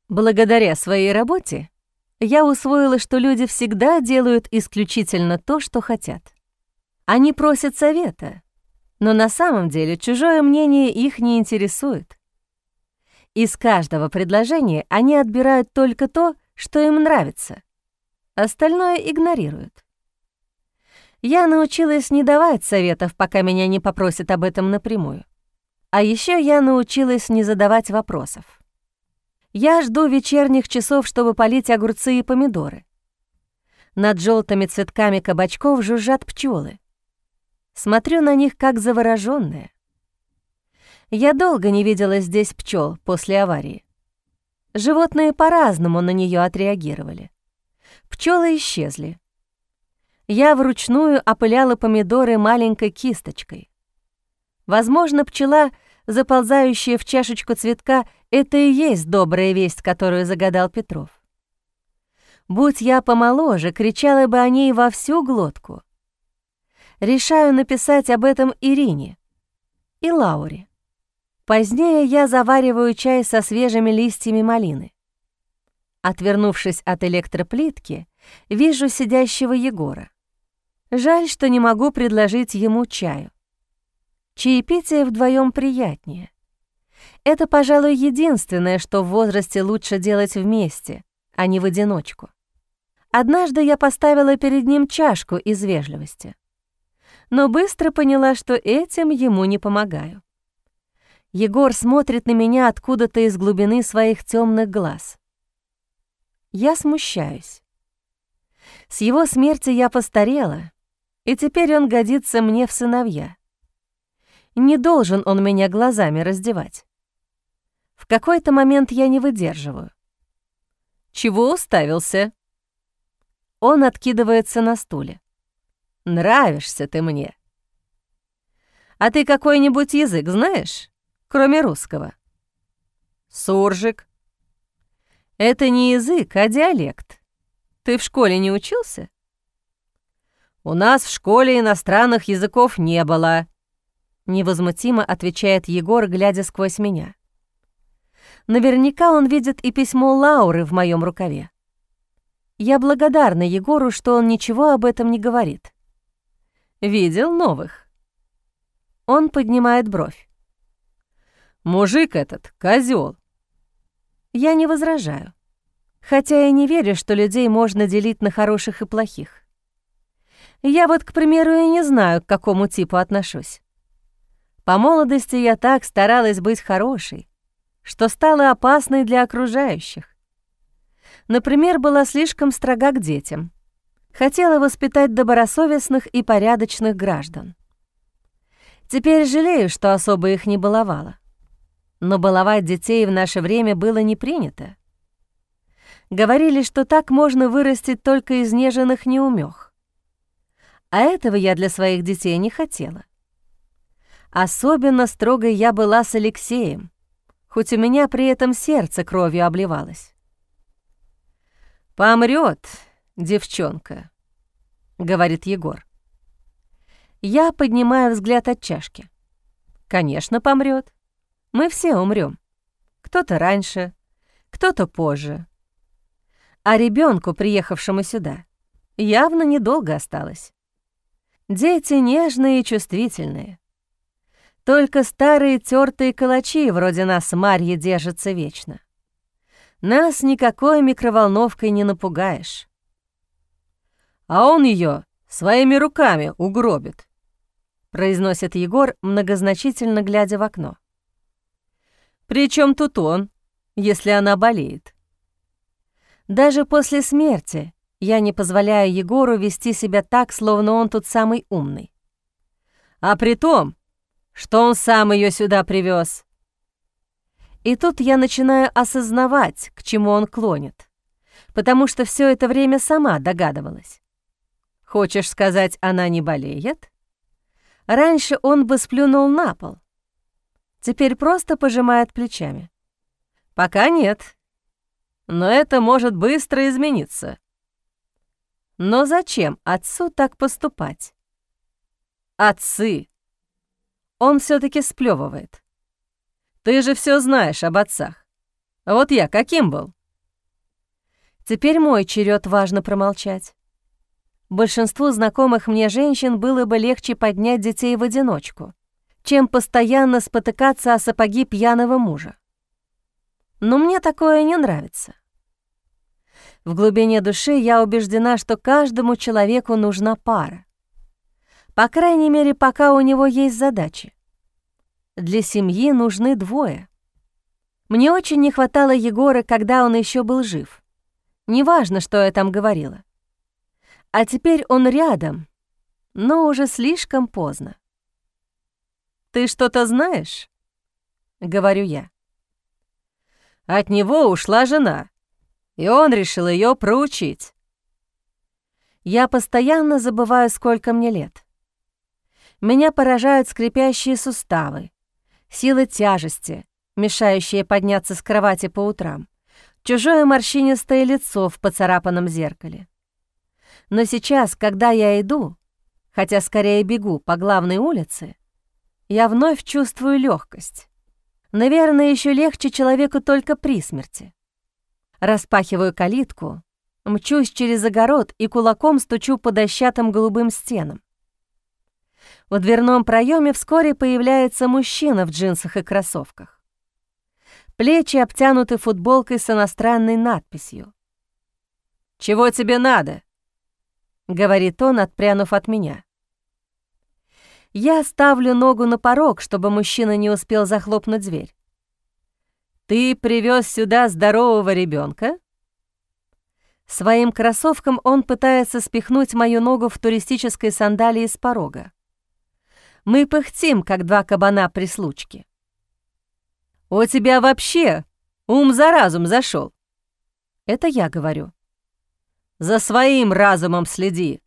Благодаря своей работе я усвоила, что люди всегда делают исключительно то, что хотят. Они просят совета, но на самом деле чужое мнение их не интересует. Из каждого предложения они отбирают только то, что им нравится. Остальное игнорируют. Я научилась не давать советов, пока меня не попросят об этом напрямую. А еще я научилась не задавать вопросов. Я жду вечерних часов, чтобы полить огурцы и помидоры. Над желтыми цветками кабачков жужжат пчелы. Смотрю на них как заворожённая. Я долго не видела здесь пчел после аварии. Животные по-разному на нее отреагировали. Пчелы исчезли. Я вручную опыляла помидоры маленькой кисточкой. Возможно, пчела, заползающая в чашечку цветка, это и есть добрая весть, которую загадал Петров. Будь я помоложе, кричала бы о ней во всю глотку. Решаю написать об этом Ирине и Лауре. Позднее я завариваю чай со свежими листьями малины. Отвернувшись от электроплитки, вижу сидящего Егора. Жаль, что не могу предложить ему чаю. Чаепитие вдвоем приятнее. Это, пожалуй, единственное, что в возрасте лучше делать вместе, а не в одиночку. Однажды я поставила перед ним чашку из вежливости, но быстро поняла, что этим ему не помогаю. Егор смотрит на меня откуда-то из глубины своих темных глаз. Я смущаюсь. С его смерти я постарела, и теперь он годится мне в сыновья. Не должен он меня глазами раздевать. В какой-то момент я не выдерживаю. «Чего уставился?» Он откидывается на стуле. «Нравишься ты мне. А ты какой-нибудь язык знаешь, кроме русского?» «Суржик». «Это не язык, а диалект. Ты в школе не учился?» «У нас в школе иностранных языков не было», — невозмутимо отвечает Егор, глядя сквозь меня. Наверняка он видит и письмо Лауры в моем рукаве. Я благодарна Егору, что он ничего об этом не говорит. «Видел новых?» Он поднимает бровь. «Мужик этот — козёл». Я не возражаю, хотя и не верю, что людей можно делить на хороших и плохих. Я вот, к примеру, и не знаю, к какому типу отношусь. По молодости я так старалась быть хорошей, что стала опасной для окружающих. Например, была слишком строга к детям. Хотела воспитать добросовестных и порядочных граждан. Теперь жалею, что особо их не баловала. Но баловать детей в наше время было не принято. Говорили, что так можно вырастить только изнеженных неумех. А этого я для своих детей не хотела. Особенно строгой я была с Алексеем, хоть у меня при этом сердце кровью обливалось. «Помрёт, девчонка», — говорит Егор. Я поднимаю взгляд от чашки. «Конечно, помрёт. Мы все умрём. Кто-то раньше, кто-то позже. А ребёнку, приехавшему сюда, явно недолго осталось. Дети нежные и чувствительные. Только старые тёртые калачи вроде нас с Марьей держатся вечно. Нас никакой микроволновкой не напугаешь. А он её своими руками угробит», — произносит Егор, многозначительно глядя в окно. «При чём тут он, если она болеет?» Даже после смерти я не позволяю Егору вести себя так, словно он тут самый умный. А при том, что он сам её сюда привёз. И тут я начинаю осознавать, к чему он клонит, потому что всё это время сама догадывалась. Хочешь сказать, она не болеет? Раньше он бы сплюнул на пол. Теперь просто пожимает плечами. Пока нет. Но это может быстро измениться. Но зачем отцу так поступать? Отцы. Он всё-таки сплёвывает. Ты же всё знаешь об отцах. Вот я каким был? Теперь мой черед важно промолчать. Большинству знакомых мне женщин было бы легче поднять детей в одиночку, чем постоянно спотыкаться о сапоги пьяного мужа. Но мне такое не нравится. В глубине души я убеждена, что каждому человеку нужна пара. По крайней мере, пока у него есть задачи. Для семьи нужны двое. Мне очень не хватало Егора, когда он еще был жив. Неважно, что я там говорила. А теперь он рядом, но уже слишком поздно. «Ты что-то знаешь?» — говорю я. От него ушла жена, и он решил ее проучить. Я постоянно забываю, сколько мне лет. Меня поражают скрипящие суставы, сила тяжести, мешающая подняться с кровати по утрам, чужое морщинистое лицо в поцарапанном зеркале. Но сейчас, когда я иду, хотя скорее бегу по главной улице, я вновь чувствую легкость. Наверное, еще легче человеку только при смерти. Распахиваю калитку, мчусь через огород и кулаком стучу по дощатым голубым стенам. В дверном проеме вскоре появляется мужчина в джинсах и кроссовках. Плечи обтянуты футболкой с иностранной надписью. «Чего тебе надо?» — говорит он, отпрянув от меня. Я ставлю ногу на порог, чтобы мужчина не успел захлопнуть дверь. «Ты привез сюда здорового ребенка?» Своим кроссовком он пытается спихнуть мою ногу в туристической сандалии с порога. Мы пыхтим, как два кабана при случке. «У тебя вообще ум за разум зашел?» Это я говорю. «За своим разумом следи.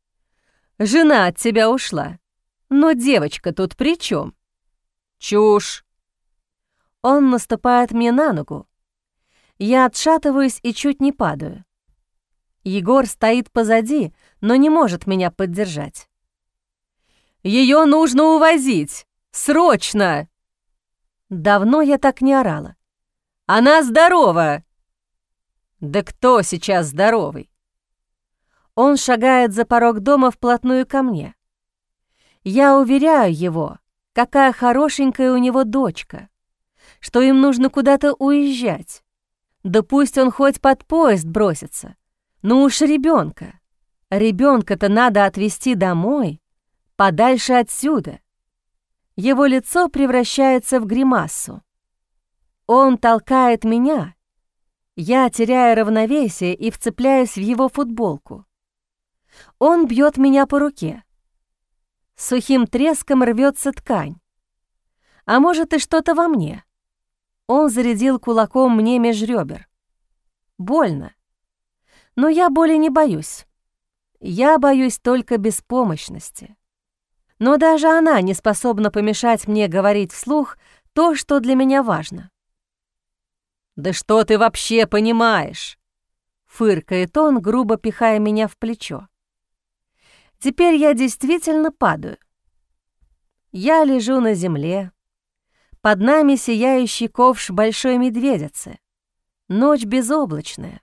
Жена от тебя ушла, но девочка тут при чем? Чушь!» Он наступает мне на ногу. Я отшатываюсь и чуть не падаю. Егор стоит позади, но не может меня поддержать. «Ее нужно увозить! Срочно!» Давно я так не орала. «Она здорова!» «Да кто сейчас здоровый?» Он шагает за порог дома вплотную ко мне. Я уверяю его, какая хорошенькая у него дочка, что им нужно куда-то уезжать. Да пусть он хоть под поезд бросится. Ну уж ребенка. Ребенка-то надо отвезти домой, подальше отсюда. Его лицо превращается в гримасу. Он толкает меня. Я теряю равновесие и вцепляюсь в его футболку. Он бьет меня по руке. Сухим треском рвется ткань. А может, и что-то во мне. Он зарядил кулаком мне меж ребер. Больно. Но я боли не боюсь. Я боюсь только беспомощности. Но даже она не способна помешать мне говорить вслух то, что для меня важно. «Да что ты вообще понимаешь?» — фыркает он, грубо пихая меня в плечо. Теперь я действительно падаю. Я лежу на земле. Под нами сияющий ковш большой медведицы. Ночь безоблачная.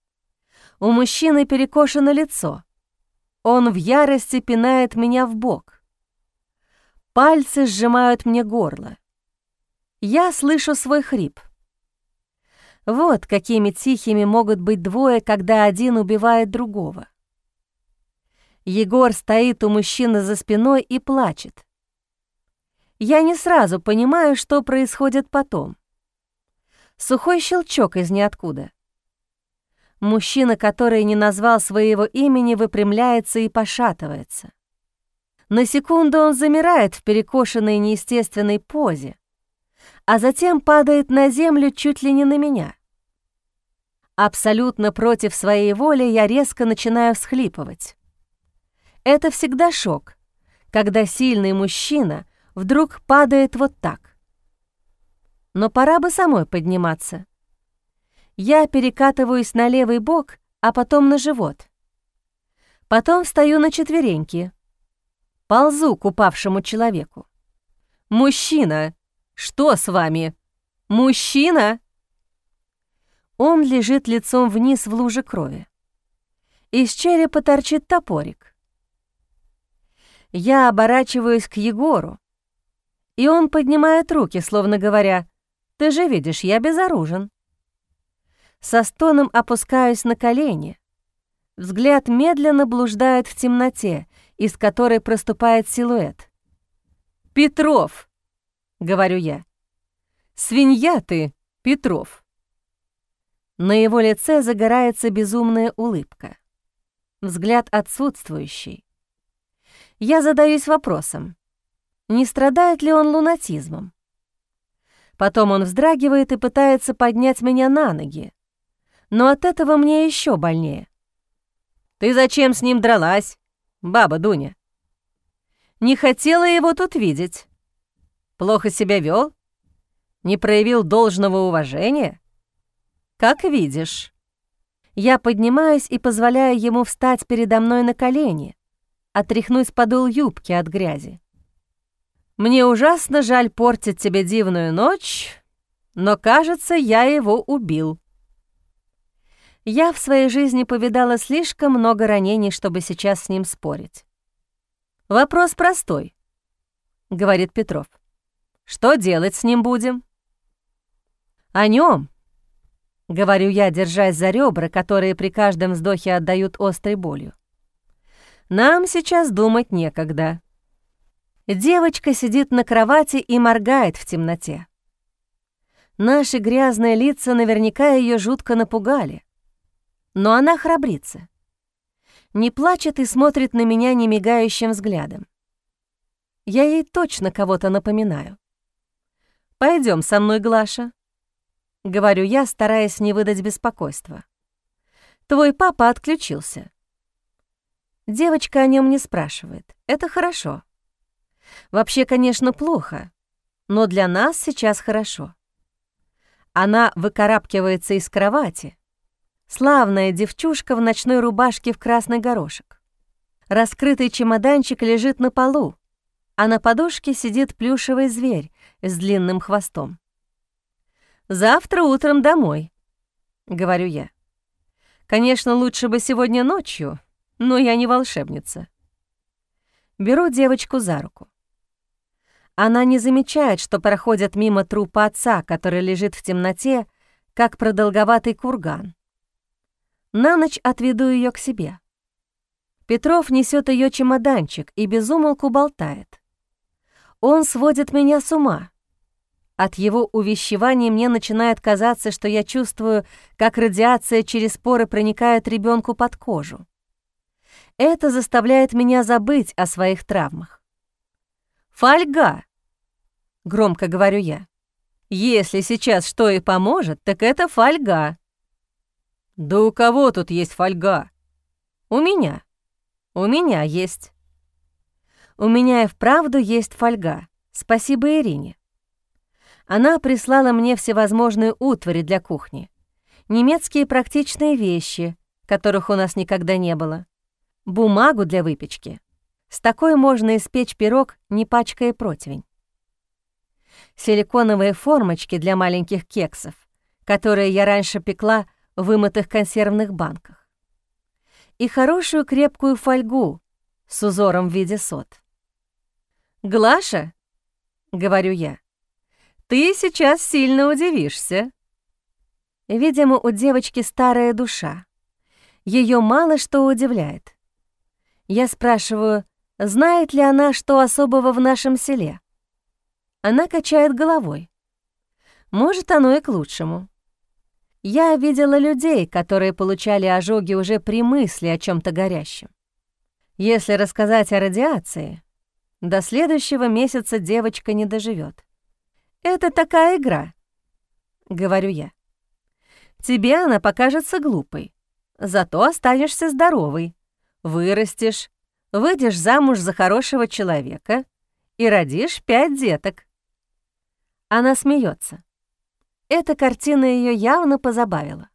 У мужчины перекошено лицо. Он в ярости пинает меня в бок. Пальцы сжимают мне горло. Я слышу свой хрип. Вот какими тихими могут быть двое, когда один убивает другого. Егор стоит у мужчины за спиной и плачет. Я не сразу понимаю, что происходит потом. Сухой щелчок из ниоткуда. Мужчина, который не назвал своего имени, выпрямляется и пошатывается. На секунду он замирает в перекошенной неестественной позе, а затем падает на землю чуть ли не на меня. Абсолютно против своей воли я резко начинаю всхлипывать. Это всегда шок, когда сильный мужчина вдруг падает вот так. Но пора бы самой подниматься. Я перекатываюсь на левый бок, а потом на живот. Потом встаю на четвереньки. Ползу к упавшему человеку. «Мужчина! Что с вами? Мужчина!» Он лежит лицом вниз в луже крови. Из черепа торчит топорик. Я оборачиваюсь к Егору, и он поднимает руки, словно говоря: «Ты же видишь, я безоружен». Со стоном опускаюсь на колени. Взгляд медленно блуждает в темноте, из которой проступает силуэт. «Петров!» — говорю я. «Свинья ты, Петров!» На его лице загорается безумная улыбка. Взгляд отсутствующий. Я задаюсь вопросом, не страдает ли он лунатизмом. Потом он вздрагивает и пытается поднять меня на ноги, но от этого мне еще больнее. «Ты зачем с ним дралась, баба Дуня?» «Не хотела его тут видеть. Плохо себя вел? Не проявил должного уважения? Как видишь». Я поднимаюсь и позволяю ему встать передо мной на колени, отряхнуть подол юбки от грязи. «Мне ужасно жаль портить тебе дивную ночь, но, кажется, я его убил». Я в своей жизни повидала слишком много ранений, чтобы сейчас с ним спорить. «Вопрос простой», — говорит Петров. «Что делать с ним будем?» «О нём», — говорю я, держась за ребра, которые при каждом вздохе отдают острой болью. «Нам сейчас думать некогда». Девочка сидит на кровати и моргает в темноте. Наши грязные лица наверняка ее жутко напугали. Но она храбрится. Не плачет и смотрит на меня немигающим взглядом. Я ей точно кого-то напоминаю. «Пойдем со мной, Глаша», — говорю я, стараясь не выдать беспокойства. «Твой папа отключился». Девочка о нем не спрашивает. Это хорошо. Вообще, конечно, плохо, но для нас сейчас хорошо. Она выкарабкивается из кровати. Славная девчушка в ночной рубашке в красный горошек. Раскрытый чемоданчик лежит на полу, а на подушке сидит плюшевый зверь с длинным хвостом. «Завтра утром домой», — говорю я. «Конечно, лучше бы сегодня ночью, но я не волшебница». Беру девочку за руку. Она не замечает, что проходят мимо трупа отца, который лежит в темноте, как продолговатый курган. На ночь отведу ее к себе. Петров несет ее чемоданчик и без умолку болтает. Он сводит меня с ума. От его увещеваний мне начинает казаться, что я чувствую, как радиация через поры проникает ребенку под кожу. Это заставляет меня забыть о своих травмах. «Фольга!» — громко говорю я. «Если сейчас что и поможет, так это фольга». «Да у кого тут есть фольга?» «У меня. У меня есть». У меня и вправду есть фольга. Спасибо Ирине. Она прислала мне всевозможные утвари для кухни, немецкие практичные вещи, которых у нас никогда не было, бумагу для выпечки. С такой можно испечь пирог, не пачкая противень. Силиконовые формочки для маленьких кексов, которые я раньше пекла в вымытых консервных банках. И хорошую крепкую фольгу с узором в виде сот. «Глаша», — говорю я, — «ты сейчас сильно удивишься». Видимо, у девочки старая душа. Ее мало что удивляет. Я спрашиваю, знает ли она, что особого в нашем селе. Она качает головой. Может, оно и к лучшему. Я видела людей, которые получали ожоги уже при мысли о чем-то горящем. Если рассказать о радиации, до следующего месяца девочка не доживет. «Это такая игра», — говорю я. «Тебе она покажется глупой, зато останешься здоровой, вырастешь, выйдешь замуж за хорошего человека и родишь 5 деток». Она смеется. Эта картина ее явно позабавила.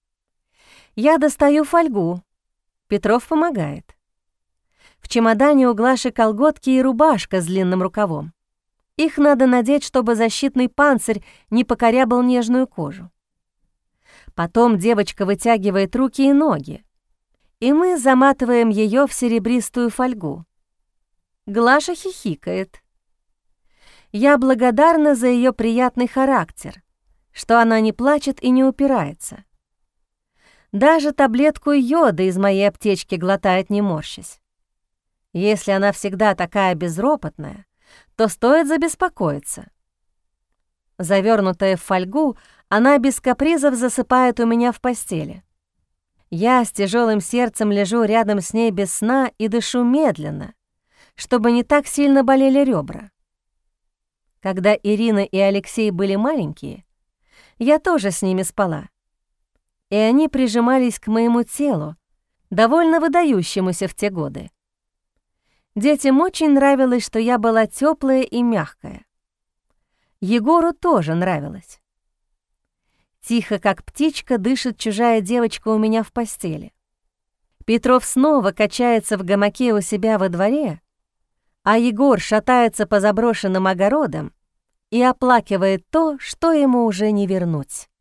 Я достаю фольгу. Петров помогает. В чемодане у Глаши колготки и рубашка с длинным рукавом. Их надо надеть, чтобы защитный панцирь не покорябал нежную кожу. Потом девочка вытягивает руки и ноги, и мы заматываем ее в серебристую фольгу. Глаша хихикает. Я благодарна за ее приятный характер, что она не плачет и не упирается. Даже таблетку йода из моей аптечки глотает, не морщась. Если она всегда такая безропотная, то стоит забеспокоиться. Завернутая в фольгу, она без капризов засыпает у меня в постели. Я с тяжелым сердцем лежу рядом с ней без сна и дышу медленно, чтобы не так сильно болели ребра. Когда Ирина и Алексей были маленькие, я тоже с ними спала, и они прижимались к моему телу, довольно выдающемуся в те годы. Детям очень нравилось, что я была теплая и мягкая. Егору тоже нравилось. Тихо, как птичка, дышит чужая девочка у меня в постели. Петров снова качается в гамаке у себя во дворе, а Егор шатается по заброшенным огородам и оплакивает то, что ему уже не вернуть.